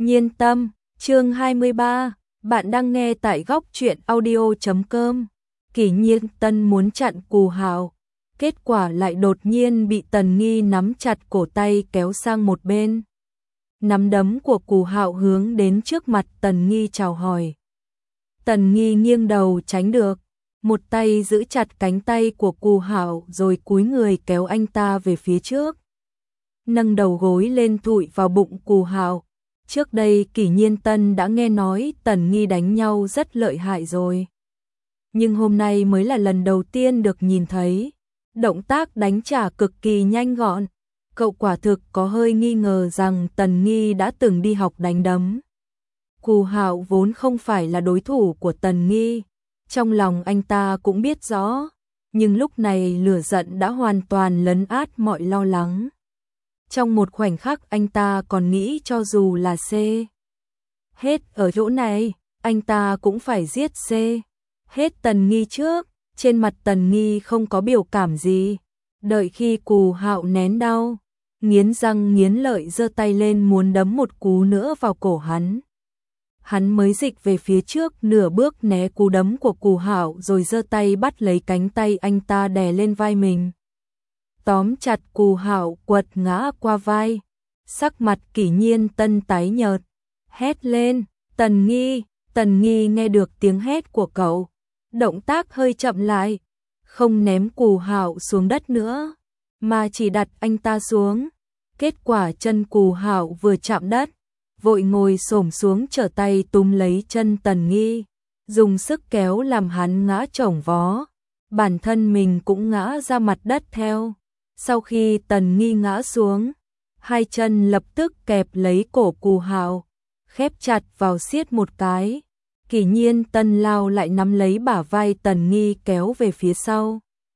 Nhiên tâm, chương 23, bạn đang nghe tại góc truyện audio.com. Kỷ Nhiên Tân muốn chặn Cù Hạo, kết quả lại đột nhiên bị Tần Nghi nắm chặt cổ tay kéo sang một bên. Nắm đấm của Cù Hạo hướng đến trước mặt Tần Nghi chào hỏi. Tần Nghi nghiêng đầu tránh được, một tay giữ chặt cánh tay của Cù Hạo rồi cúi người kéo anh ta về phía trước. Nâng đầu gối lên thụi vào bụng Cù Hạo. Trước đây Kỷ Nhiên Tân đã nghe nói Tần Nghi đánh nhau rất lợi hại rồi. Nhưng hôm nay mới là lần đầu tiên được nhìn thấy. Động tác đánh trả cực kỳ nhanh gọn. Cậu quả thực có hơi nghi ngờ rằng Tần Nghi đã từng đi học đánh đấm. Cù Hạo vốn không phải là đối thủ của Tần Nghi. Trong lòng anh ta cũng biết rõ. Nhưng lúc này lửa giận đã hoàn toàn lấn át mọi lo lắng. Trong một khoảnh khắc anh ta còn nghĩ cho dù là C. Hết ở chỗ này, anh ta cũng phải giết C. Hết Tần Nghi trước. Trên mặt Tần Nghi không có biểu cảm gì. Đợi khi Cù Hạo nén đau, nghiến răng nghiến lợi giơ tay lên muốn đấm một cú nữa vào cổ hắn. Hắn mới dịch về phía trước nửa bước né cú đấm của Cù Hạo rồi giơ tay bắt lấy cánh tay anh ta đè lên vai mình. Tóm chặt Cù Hạo quật ngã qua vai. Sắc mặt Kỷ Nhiên Tân tái nhợt, hét lên, Tần Nghi. Tần Nghi nghe được tiếng hét của cậu, động tác hơi chậm lại, không ném Cù Hạo xuống đất nữa, mà chỉ đặt anh ta xuống. Kết quả chân Cù Hạo vừa chạm đất, vội ngồi xổm xuống trở tay túm lấy chân Tần Nghi, dùng sức kéo làm hắn ngã chổng vó. Bản thân mình cũng ngã ra mặt đất theo. Sau khi Tần Nghi ngã xuống, hai chân lập tức kẹp lấy cổ Cù Hạo, khép chặt vào siết một cái. Kỷ Nhiên Tân lao lại nắm lấy bả vai Tần Nghi kéo về phía sau.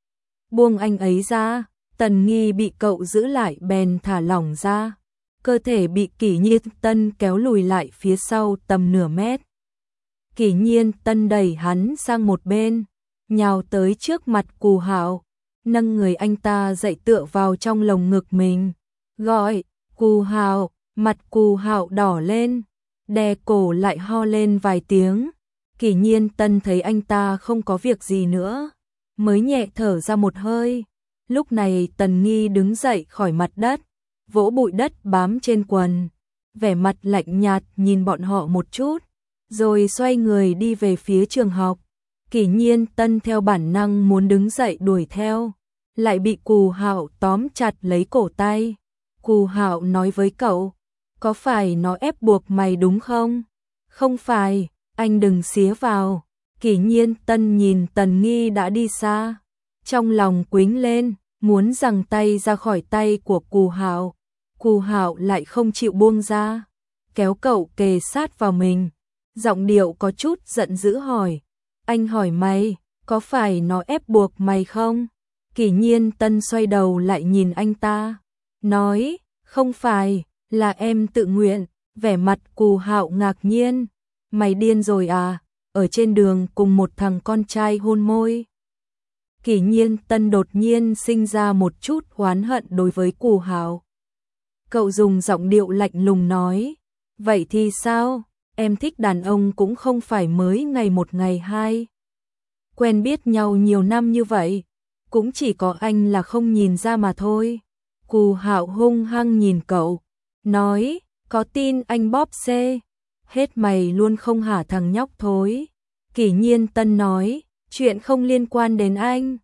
Buông anh ấy ra, Tần Nghi bị cậu giữ lại bèn thả lỏng ra. Cơ thể bị Kỷ Nhiên Tân kéo lùi lại phía sau tầm nửa mét. Kỷ Nhiên Tân đẩy hắn sang một bên, nhào tới trước mặt Cù Hạo, nâng người anh ta dậy tựa vào trong lồng ngực mình, gọi, Cù Hạo. Mặt Cù Hạo đỏ lên, đè cổ lại ho lên vài tiếng. Kỷ Nhiên Tân thấy anh ta không có việc gì nữa, mới nhẹ thở ra một hơi. Lúc này Tần Nghi đứng dậy khỏi mặt đất, vỗ bụi đất bám trên quần, vẻ mặt lạnh nhạt nhìn bọn họ một chút, rồi xoay người đi về phía trường học. Kỷ Nhiên Tân theo bản năng muốn đứng dậy đuổi theo, lại bị Cù Hạo tóm chặt lấy cổ tay. Cù Hạo nói với cậu, có phải nó ép buộc mày đúng không? Không phải, anh đừng xía vào. Kỷ Nhiên Tân nhìn Tần Nghi đã đi xa, trong lòng quĩnh lên, muốn giằng tay ra khỏi tay của Cù Hạo. Cù Hạo lại không chịu buông ra, kéo cậu kề sát vào mình, giọng điệu có chút giận dữ hỏi, anh hỏi mày, có phải nó ép buộc mày không? Kỷ Nhiên Tân xoay đầu lại nhìn anh ta, nói, không phải, là em tự nguyện. Vẻ mặt Cù Hạo ngạc nhiên, mày điên rồi à, ở trên đường cùng một thằng con trai hôn môi. Kỷ Nhiên Tân đột nhiên sinh ra một chút oán hận đối với Cù Hạo. Cậu dùng giọng điệu lạnh lùng nói, vậy thì sao, em thích đàn ông cũng không phải mới ngày một ngày hai. Quen biết nhau nhiều năm như vậy, cũng chỉ có anh là không nhìn ra mà thôi. Cù Hạo hung hăng nhìn cậu, nói, có tin anh bóp C, hết mày luôn không hả thằng nhóc thối. Kỷ Nhiên Tân nói, chuyện không liên quan đến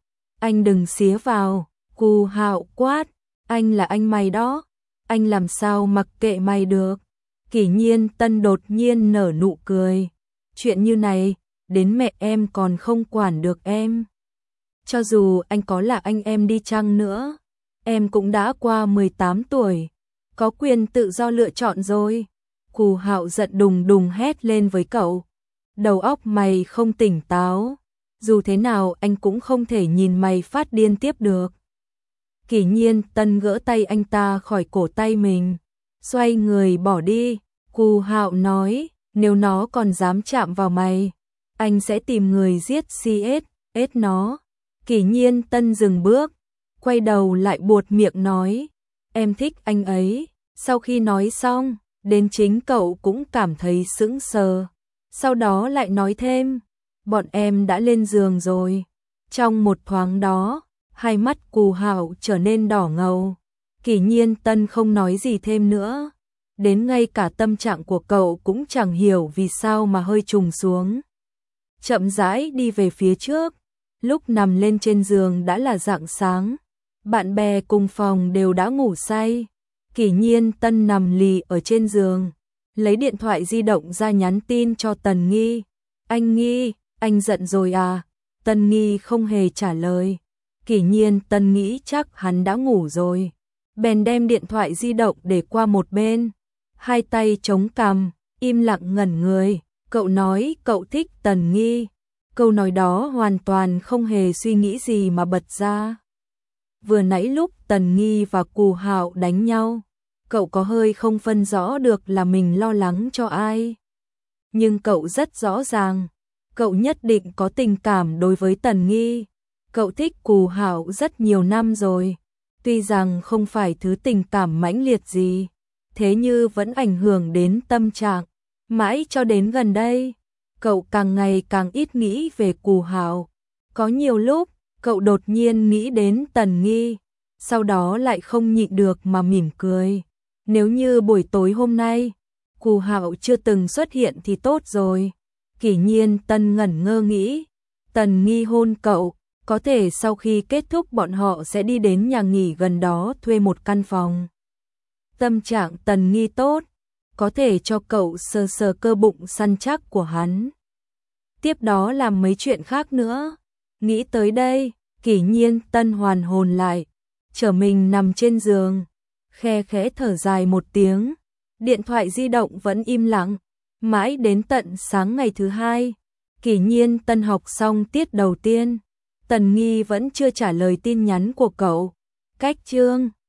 anh đừng xía vào. Cù Hạo quát, anh là anh mày đó, anh làm sao mặc kệ mày được. Kỷ Nhiên Tân đột nhiên nở nụ cười, chuyện như này, đến mẹ em còn không quản được em. Cho dù anh có là anh em đi chăng nữa, em cũng đã qua 18 tuổi, có quyền tự do lựa chọn rồi. Cù Hạo giận đùng đùng hét lên với cậu, đầu óc mày không tỉnh táo, dù thế nào anh cũng không thể nhìn mày phát điên tiếp được. Kỷ Nhiên Tân gỡ tay anh ta khỏi cổ tay mình, xoay người bỏ đi. Cù Hạo nói, nếu nó còn dám chạm vào mày, anh sẽ tìm người giết CS nó. Kỷ Nhiên Tân dừng bước, quay đầu lại buột miệng nói, em thích anh ấy. Sau khi nói xong, đến chính cậu cũng cảm thấy sững sờ. Sau đó lại nói thêm, bọn em đã lên giường rồi. Trong một thoáng đó, hai mắt Cù Hạo trở nên đỏ ngầu. Kỷ Nhiên Tân không nói gì thêm nữa. Đến ngay cả tâm trạng của cậu cũng chẳng hiểu vì sao mà hơi trùng xuống. Chậm rãi đi về phía trước. Lúc nằm lên trên giường đã là rạng sáng. Bạn bè cùng phòng đều đã ngủ say. Kỷ Nhiên Tân nằm lì ở trên giường, lấy điện thoại di động ra nhắn tin cho Tần Nghi. Anh Nghi, anh giận rồi à? Tần Nghi không hề trả lời. Kỷ Nhiên Tân nghĩ chắc hắn đã ngủ rồi. Bèn đem điện thoại di động để qua một bên. Hai tay chống cằm, im lặng ngẩn người. Cậu nói cậu thích Tần Nghi. Câu nói đó hoàn toàn không hề suy nghĩ gì mà bật ra. Vừa nãy lúc Tần Nghi và Cù Hạo đánh nhau, cậu có hơi không phân rõ được là mình lo lắng cho ai. Nhưng cậu rất rõ ràng, cậu nhất định có tình cảm đối với Tần Nghi. Cậu thích Cù Hạo rất nhiều năm rồi, tuy rằng không phải thứ tình cảm mãnh liệt gì, thế nhưng vẫn ảnh hưởng đến tâm trạng. Mãi cho đến gần đây, cậu càng ngày càng ít nghĩ về Cù Hạo. Có nhiều lúc, cậu đột nhiên nghĩ đến Tần Nghi, sau đó lại không nhịn được mà mỉm cười. Nếu như buổi tối hôm nay, Cù Hạo chưa từng xuất hiện thì tốt rồi. Kỷ Nhiên Tân ngẩn ngơ nghĩ, Tần Nghi hôn cậu, có thể sau khi kết thúc bọn họ sẽ đi đến nhà nghỉ gần đó thuê một căn phòng. Tâm trạng Tần Nghi tốt, có thể cho cậu sờ sờ cơ bụng săn chắc của hắn. Tiếp đó làm mấy chuyện khác nữa. Nghĩ tới đây, Kỷ Nhiên Tân hoàn hồn lại, trở mình nằm trên giường, khe khẽ thở dài một tiếng. Điện thoại di động vẫn im lặng, mãi đến tận sáng ngày thứ hai, Kỷ Nhiên Tân học xong tiết đầu tiên, Tần Nghi vẫn chưa trả lời tin nhắn của cậu. Cách chương